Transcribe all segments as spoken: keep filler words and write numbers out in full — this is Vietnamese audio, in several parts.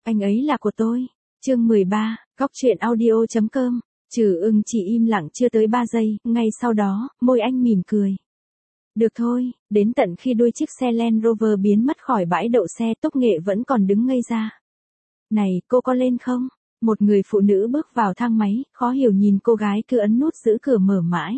Anh ấy là của tôi. Chương mười ba, góc truyện audio chấm com. Trừ Ưng chỉ im lặng chưa tới ba giây, ngay sau đó, môi anh mỉm cười. Được thôi, đến tận khi đuôi chiếc xe Land Rover biến mất khỏi bãi đậu xe, Túc Nghệ vẫn còn đứng ngây ra. Này, cô có lên không? Một người phụ nữ bước vào thang máy, khó hiểu nhìn cô gái cứ ấn nút giữ cửa mở mãi.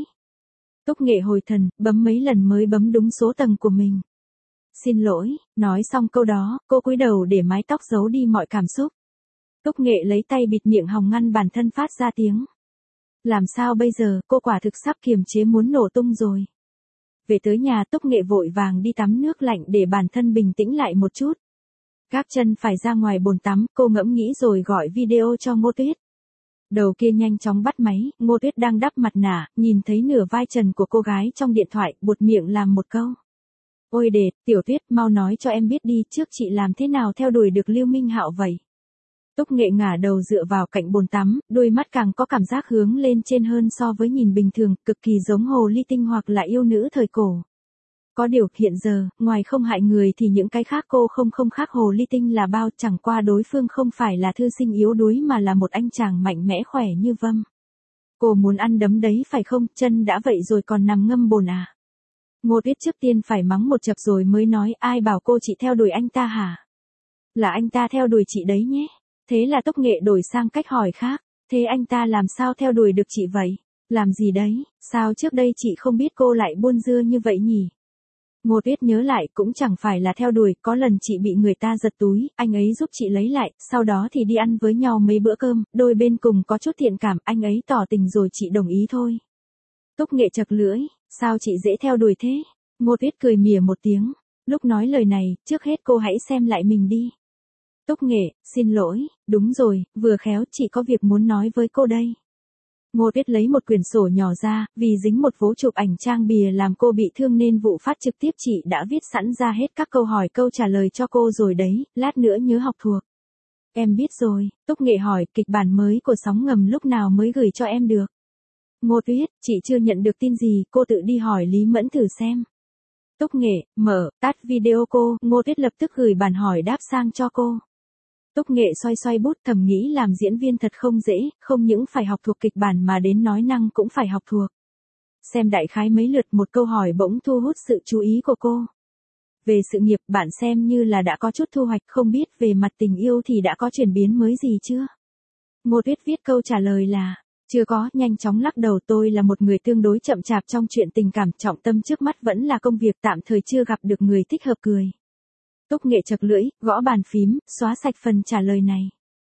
Túc Nghệ hồi thần, bấm mấy lần mới bấm đúng số tầng của mình. Xin lỗi, nói xong câu đó, cô cúi đầu để mái tóc giấu đi mọi cảm xúc. Túc Nghệ lấy tay bịt miệng hòng ngăn bản thân phát ra tiếng. Làm sao bây giờ, cô quả thực sắp kiềm chế muốn nổ tung rồi. Về tới nhà, Túc Nghệ vội vàng đi tắm nước lạnh để bản thân bình tĩnh lại một chút. Gác chân phải ra ngoài bồn tắm, cô ngẫm nghĩ rồi gọi video cho Ngô Tuyết. Đầu kia nhanh chóng bắt máy, Ngô Tuyết đang đắp mặt nạ, nhìn thấy nửa vai trần của cô gái trong điện thoại, buột miệng làm một câu. Ôi đệt, Tiểu Tuyết, mau nói cho em biết đi, trước chị làm thế nào theo đuổi được Lưu Minh Hạo vậy? Túc Nghệ ngả đầu dựa vào cạnh bồn tắm, đôi mắt càng có cảm giác hướng lên trên hơn so với nhìn bình thường, cực kỳ giống hồ ly tinh hoặc là yêu nữ thời cổ. Có điều, hiện giờ, ngoài không hại người thì những cái khác cô không không khác hồ ly tinh là bao, chẳng qua đối phương không phải là thư sinh yếu đuối mà là một anh chàng mạnh mẽ khỏe như vâm. Cô muốn ăn đấm đấy phải không, chân đã vậy rồi còn nằm ngâm bồn à? Ngô Tuyết trước tiên phải mắng một chập rồi mới nói, ai bảo cô chị theo đuổi anh ta hả? Là anh ta theo đuổi chị đấy nhé. Thế là Túc Nghệ đổi sang cách hỏi khác, thế anh ta làm sao theo đuổi được chị vậy? Làm gì đấy, sao trước đây chị không biết cô lại buôn dưa như vậy nhỉ? Ngô Tuyết nhớ lại, cũng chẳng phải là theo đuổi, có lần chị bị người ta giật túi, anh ấy giúp chị lấy lại, sau đó thì đi ăn với nhau mấy bữa cơm, đôi bên cùng có chút thiện cảm, anh ấy tỏ tình rồi chị đồng ý thôi. Túc Nghệ chật lưỡi, sao chị dễ theo đuổi thế? Ngô Tuyết cười mỉa một tiếng, lúc nói lời này, trước hết cô hãy xem lại mình đi. Túc Nghệ, xin lỗi, đúng rồi, vừa khéo chị có việc muốn nói với cô đây. Ngô Tuyết lấy một quyển sổ nhỏ ra, vì dính một vố chụp ảnh trang bìa làm cô bị thương nên vụ phát trực tiếp chị đã viết sẵn ra hết các câu hỏi câu trả lời cho cô rồi đấy, lát nữa nhớ học thuộc. Em biết rồi, Túc Nghệ hỏi, kịch bản mới của Sóng Ngầm lúc nào mới gửi cho em được. Ngô Tuyết, chị chưa nhận được tin gì, cô tự đi hỏi Lý Mẫn thử xem. Túc Nghệ, mở, tắt video cô, Ngô Tuyết lập tức gửi bản hỏi đáp sang cho cô. Túc Nghệ xoay xoay bút thầm nghĩ làm diễn viên thật không dễ, không những phải học thuộc kịch bản mà đến nói năng cũng phải học thuộc. Xem đại khái mấy lượt một câu hỏi bỗng thu hút sự chú ý của cô. Về sự nghiệp bạn xem như là đã có chút thu hoạch, không biết về mặt tình yêu thì đã có chuyển biến mới gì chưa? Ngô Tuyết viết câu trả lời là, chưa có, nhanh chóng lắc đầu, tôi là một người tương đối chậm chạp trong chuyện tình cảm, trọng tâm trước mắt vẫn là công việc, tạm thời chưa gặp được người thích hợp cười. Túc Nghệ chật lưỡi, gõ bàn phím, xóa sạch phần trả lời này.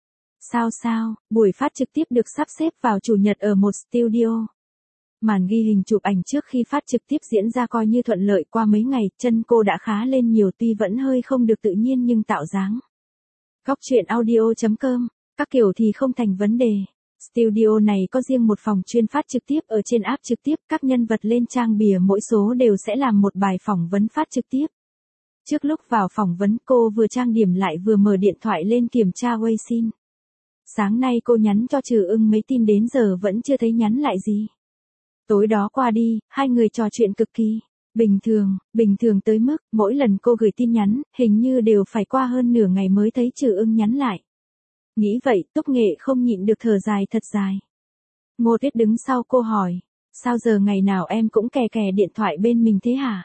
Sao sao, buổi phát trực tiếp được sắp xếp vào chủ nhật ở một studio. Màn ghi hình chụp ảnh trước khi phát trực tiếp diễn ra coi như thuận lợi, qua mấy ngày, chân cô đã khá lên nhiều tuy vẫn hơi không được tự nhiên nhưng tạo dáng. Góc truyện audio chấm com, các kiểu thì không thành vấn đề. Studio này có riêng một phòng chuyên phát trực tiếp ở trên app trực tiếp, các nhân vật lên trang bìa mỗi số đều sẽ làm một bài phỏng vấn phát trực tiếp. Trước lúc vào phỏng vấn cô vừa trang điểm lại vừa mở điện thoại lên kiểm tra Weixin. Sáng nay cô nhắn cho Trừ Ưng mấy tin đến giờ vẫn chưa thấy nhắn lại gì. Tối đó qua đi, hai người trò chuyện cực kỳ bình thường, bình thường tới mức mỗi lần cô gửi tin nhắn, hình như đều phải qua hơn nửa ngày mới thấy Trừ Ưng nhắn lại. Nghĩ vậy, Túc Nghệ không nhịn được thở dài thật dài. Ngô Tuyết đứng sau cô hỏi, sao giờ ngày nào em cũng kè kè điện thoại bên mình thế hả?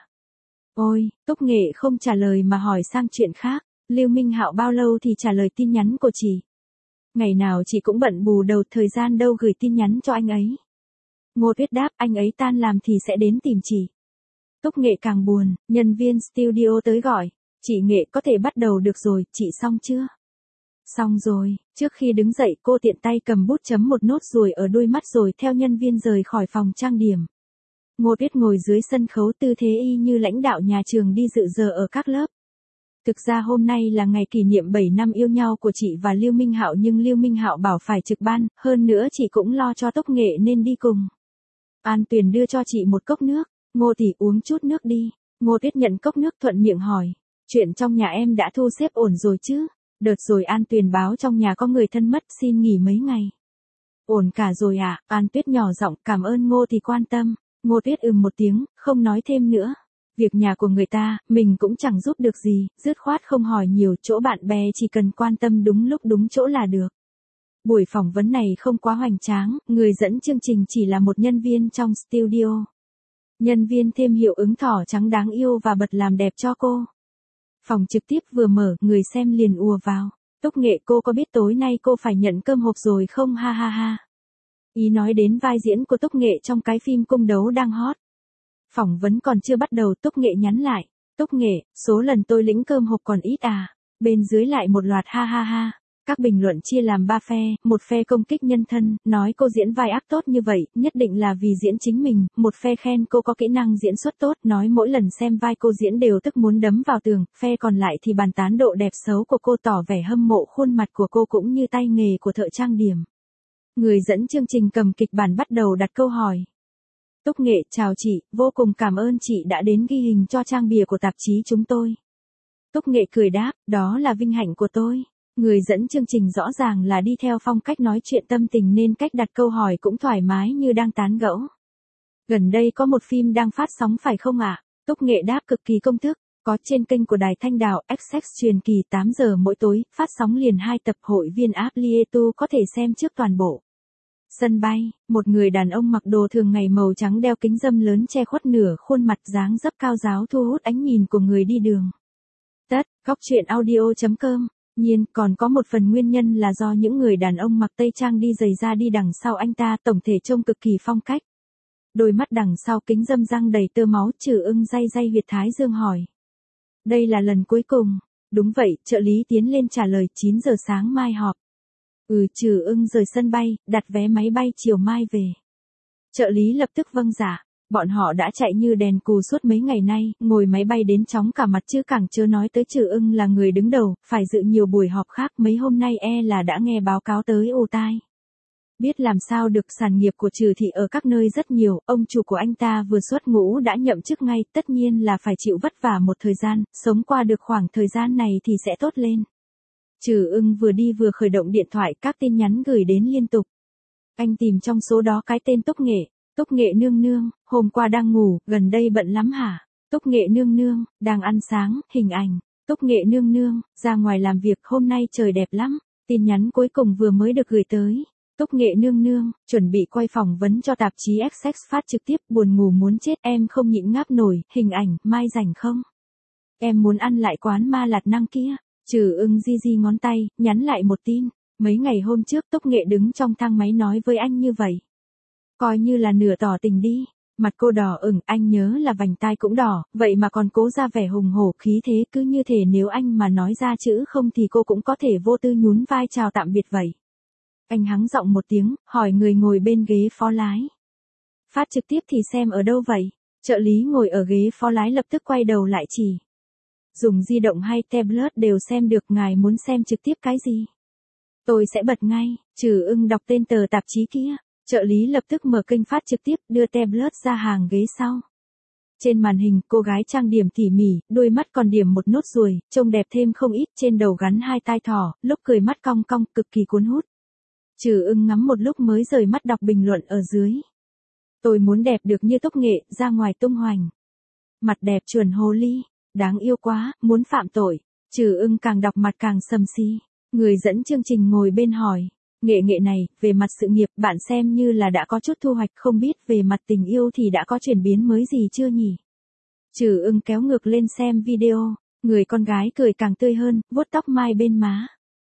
Ôi, Túc Nghệ không trả lời mà hỏi sang chuyện khác, Lưu Minh Hạo bao lâu thì trả lời tin nhắn của chị? Ngày nào chị cũng bận bù đầu, thời gian đâu gửi tin nhắn cho anh ấy. Ngô Tuyết đáp, anh ấy tan làm thì sẽ đến tìm chị. Túc Nghệ càng buồn, nhân viên studio tới gọi, chị Nghệ có thể bắt đầu được rồi, chị xong chưa? Xong rồi, trước khi đứng dậy cô tiện tay cầm bút chấm một nốt ruồi ở đuôi mắt rồi theo nhân viên rời khỏi phòng trang điểm. Ngô Tuyết ngồi dưới sân khấu tư thế y như lãnh đạo nhà trường đi dự giờ ở các lớp. Thực ra hôm nay là ngày kỷ niệm bảy năm yêu nhau của chị và Lưu Minh Hạo nhưng Lưu Minh Hạo bảo phải trực ban, hơn nữa chị cũng lo cho Túc Nghệ nên đi cùng. An Tuyền đưa cho chị một cốc nước, Ngô tỷ uống chút nước đi. Ngô Tuyết nhận cốc nước thuận miệng hỏi, chuyện trong nhà em đã thu xếp ổn rồi chứ? Đợt rồi An Tuyền báo trong nhà có người thân mất xin nghỉ mấy ngày. Ổn cả rồi à? An Tuyết nhỏ giọng, cảm ơn Ngô tỷ quan tâm. Ngô Tuyết ừm một tiếng, không nói thêm nữa. Việc nhà của người ta, mình cũng chẳng giúp được gì, dứt khoát không hỏi nhiều, chỗ bạn bè chỉ cần quan tâm đúng lúc đúng chỗ là được. Buổi phỏng vấn này không quá hoành tráng, người dẫn chương trình chỉ là một nhân viên trong studio. Nhân viên thêm hiệu ứng thỏ trắng đáng yêu và bật làm đẹp cho cô. Phòng trực tiếp vừa mở, người xem liền ùa vào. Túc Nghệ, cô có biết tối nay cô phải nhận cơm hộp rồi không, ha ha ha. Ý nói đến vai diễn của Túc Nghệ trong cái phim cung đấu đang hot. Phỏng vấn còn chưa bắt đầu, Túc Nghệ nhắn lại. Túc Nghệ, số lần tôi lĩnh cơm hộp còn ít à. Bên dưới lại một loạt ha ha ha. Các bình luận chia làm ba phe, một phe công kích nhân thân, nói cô diễn vai ác tốt như vậy, nhất định là vì diễn chính mình, một phe khen cô có kỹ năng diễn xuất tốt, nói mỗi lần xem vai cô diễn đều tức muốn đấm vào tường, phe còn lại thì bàn tán độ đẹp xấu của cô, tỏ vẻ hâm mộ khuôn mặt của cô cũng như tay nghề của thợ trang điểm. Người dẫn chương trình cầm kịch bản bắt đầu đặt câu hỏi. Túc Nghệ, chào chị, vô cùng cảm ơn chị đã đến ghi hình cho trang bìa của tạp chí chúng tôi. Túc Nghệ cười đáp, đó là vinh hạnh của tôi. Người dẫn chương trình rõ ràng là đi theo phong cách nói chuyện tâm tình nên cách đặt câu hỏi cũng thoải mái như đang tán gẫu. Gần đây có một phim đang phát sóng phải không ạ? À? Túc Nghệ đáp cực kỳ công thức, có trên kênh của Đài Thanh Đào, Essex truyền kỳ tám giờ mỗi tối, phát sóng liền hai tập, hội viên Applietu có thể xem trước toàn bộ. Sân bay, một người đàn ông mặc đồ thường ngày màu trắng đeo kính râm lớn che khuất nửa khuôn mặt, dáng dấp cao ráo thu hút ánh nhìn của người đi đường. Tất, góc truyện audio chấm com. Nhiên, còn có một phần nguyên nhân là do những người đàn ông mặc tây trang đi giày da đi đằng sau anh ta, tổng thể trông cực kỳ phong cách. Đôi mắt đằng sau kính râm răng đầy tơ máu, Trừ Ưng day day huyệt thái dương hỏi. Đây là lần cuối cùng. Đúng vậy, trợ lý tiến lên trả lời, chín giờ sáng mai họp. Ừ, Trừ Ưng rời sân bay, đặt vé máy bay chiều mai về. Trợ lý lập tức vâng dạ. Bọn họ đã chạy như đèn cù suốt mấy ngày nay, ngồi máy bay đến chóng cả mặt chứ càng chưa nói tới Trừ Ưng là người đứng đầu, phải dự nhiều buổi họp khác, mấy hôm nay e là đã nghe báo cáo tới ù tai. Biết làm sao được, sản nghiệp của Trừ Thị ở các nơi rất nhiều, ông chủ của anh ta vừa xuất ngũ đã nhậm chức ngay, tất nhiên là phải chịu vất vả một thời gian, sống qua được khoảng thời gian này thì sẽ tốt lên. Trừ Ưng vừa đi vừa khởi động điện thoại, các tin nhắn gửi đến liên tục. Anh tìm trong số đó cái tên Túc Nghệ. Túc Nghệ nương nương, hôm qua đang ngủ, gần đây bận lắm hả? Túc Nghệ nương nương, đang ăn sáng, hình ảnh. Túc Nghệ nương nương, ra ngoài làm việc, hôm nay trời đẹp lắm. Tin nhắn cuối cùng vừa mới được gửi tới. Túc Nghệ nương nương, chuẩn bị quay phỏng vấn cho tạp chí Essex phát trực tiếp, buồn ngủ muốn chết, em không nhịn ngáp nổi, hình ảnh, mai rảnh không? Em muốn ăn lại quán ma lạt năng kia. Trừ Ưng di di ngón tay, nhắn lại một tin. Mấy ngày hôm trước Túc Nghệ đứng trong thang máy nói với anh như vậy. Coi như là nửa tỏ tình đi. Mặt cô đỏ ửng, anh nhớ là vành tai cũng đỏ, vậy mà còn cố ra vẻ hùng hổ khí thế, cứ như thể nếu anh mà nói ra chữ không thì cô cũng có thể vô tư nhún vai chào tạm biệt vậy. Anh hắng giọng một tiếng, hỏi người ngồi bên ghế phó lái. Phát trực tiếp thì xem ở đâu vậy? Trợ lý ngồi ở ghế phó lái lập tức quay đầu lại chỉ. Dùng di động hay tablet đều xem được, ngài muốn xem trực tiếp cái gì? Tôi sẽ bật ngay. Trừ Ưng đọc tên tờ tạp chí kia. Trợ lý lập tức mở kênh phát trực tiếp, đưa tablet ra hàng ghế sau. Trên màn hình, cô gái trang điểm tỉ mỉ, đôi mắt còn điểm một nốt ruồi, trông đẹp thêm không ít, trên đầu gắn hai tai thỏ, lúc cười mắt cong cong, cực kỳ cuốn hút. Trừ Ưng ngắm một lúc mới rời mắt đọc bình luận ở dưới. Tôi muốn đẹp được như Túc Nghệ, ra ngoài tung hoành. Mặt đẹp chuẩn hồ ly, đáng yêu quá, muốn phạm tội. Trừ Ưng càng đọc mặt càng sầm si. Người dẫn chương trình ngồi bên hỏi. Nghệ nghệ này, về mặt sự nghiệp, bạn xem như là đã có chút thu hoạch, không biết về mặt tình yêu thì đã có chuyển biến mới gì chưa nhỉ? Trừ Ưng kéo ngược lên xem video, người con gái cười càng tươi hơn, vuốt tóc mai bên má.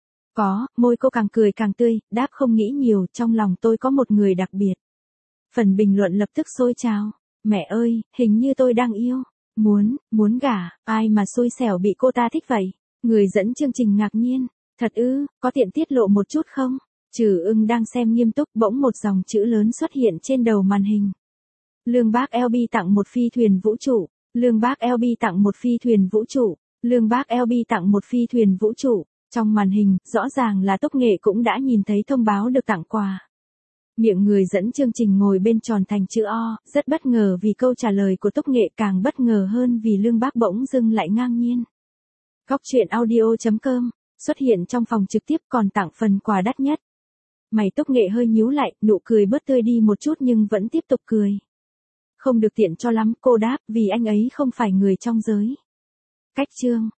Có, môi cô càng cười càng tươi, đáp không nghĩ nhiều, trong lòng tôi có một người đặc biệt. Phần bình luận lập tức sôi trào. Mẹ ơi, hình như tôi đang yêu. Muốn, muốn gả, ai mà xui xẻo bị cô ta thích vậy? Người dẫn chương trình ngạc nhiên. Thật ư, có tiện tiết lộ một chút không? Trừ Ưng đang xem nghiêm túc, bỗng một dòng chữ lớn xuất hiện trên đầu màn hình. Lương Bác lờ bê tặng một phi thuyền vũ trụ. Lương Bác lờ bê tặng một phi thuyền vũ trụ. Lương Bác lờ bê tặng một phi thuyền vũ trụ. Trong màn hình, rõ ràng là Túc Nghệ cũng đã nhìn thấy thông báo được tặng quà. Miệng người dẫn chương trình ngồi bên tròn thành chữ O, rất bất ngờ vì câu trả lời của Túc Nghệ, càng bất ngờ hơn vì Lương Bác bỗng dưng lại ngang nhiên. Góc truyện audio chấm com, xuất hiện trong phòng trực tiếp còn tặng phần quà đắt nhất. Mày Túc Nghệ hơi nhíu lại, nụ cười bớt tươi đi một chút nhưng vẫn tiếp tục cười. Không được tiện cho lắm, cô đáp, vì anh ấy không phải người trong giới. Cách chương